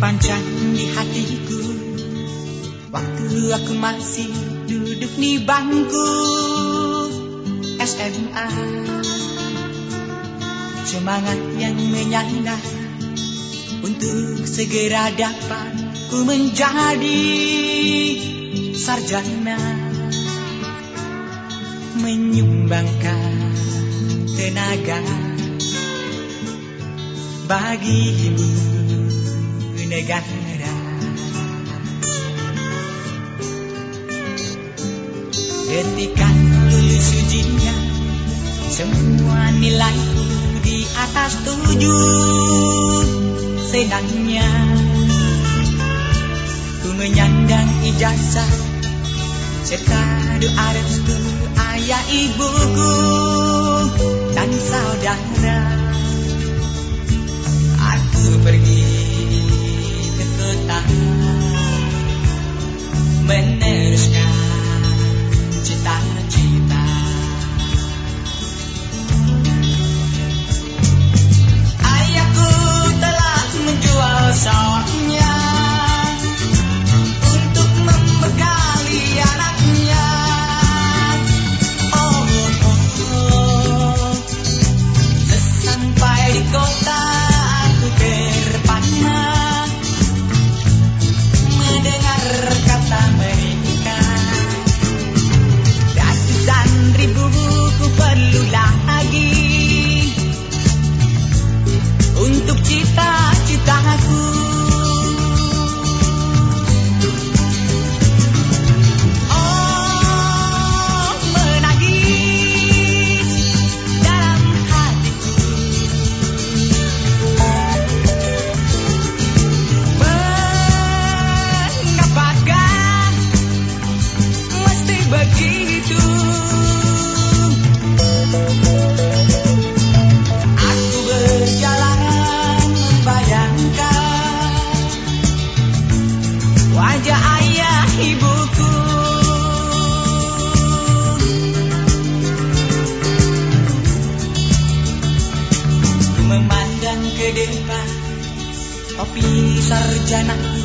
terpancang di hatiku waktu aku masih duduk di bangku SMA. Semangat yang menyala untuk segera dapat ku menjadi sarjana, menyumbangkan tenaga bagi ibu negara. Ketika lulus ujian, semua nilaiku di atas 7. Senangnya ku menyandang ijazah serta doa restu ayah ibuku dan saudara. Aku pergi ke kota meneruskan cita-cita. Ayahku telah menjual sawahnya untuk membekali anaknya. Sesampai di kota aku terpana mendengar kata mereka, ratusan ribu buku perlu lagi untuk cita-citaku. Oh, menangis dalam hatiku, mengapakah mesti begitu? Aku berjalan membayangkan wajah ayah ibuku. Memandang ke depan, topi sarjanaku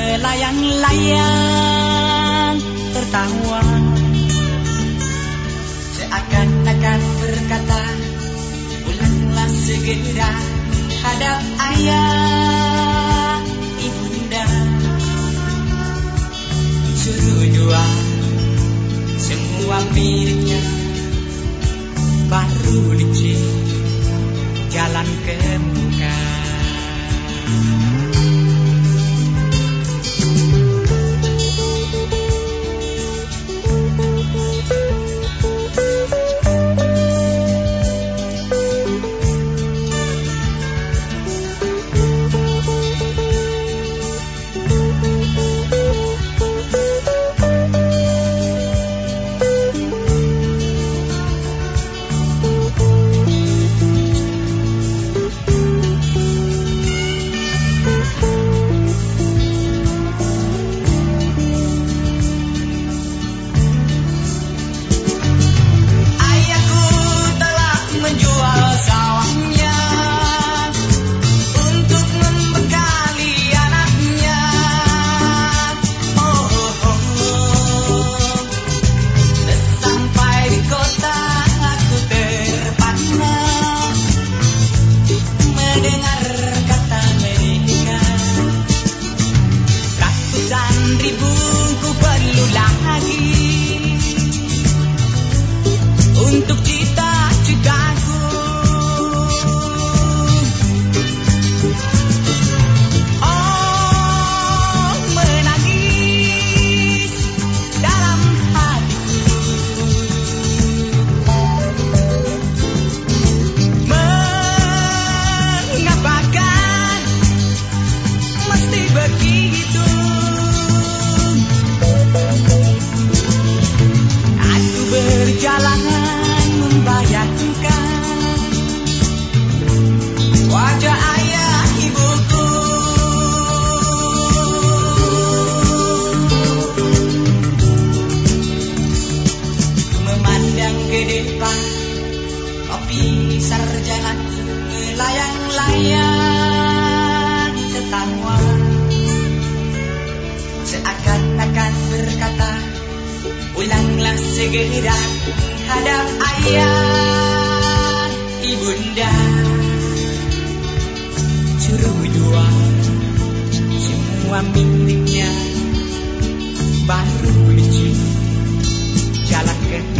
melayang-layang tertawa, seakan-akan berkata, pulanglah segera hadap ayah ibunda. Suruh doa semua miliknya, baru dicek jalan ke muka. segera hadap ayah ibunda. Suruh jual semua miliknya, baru izin jalan ke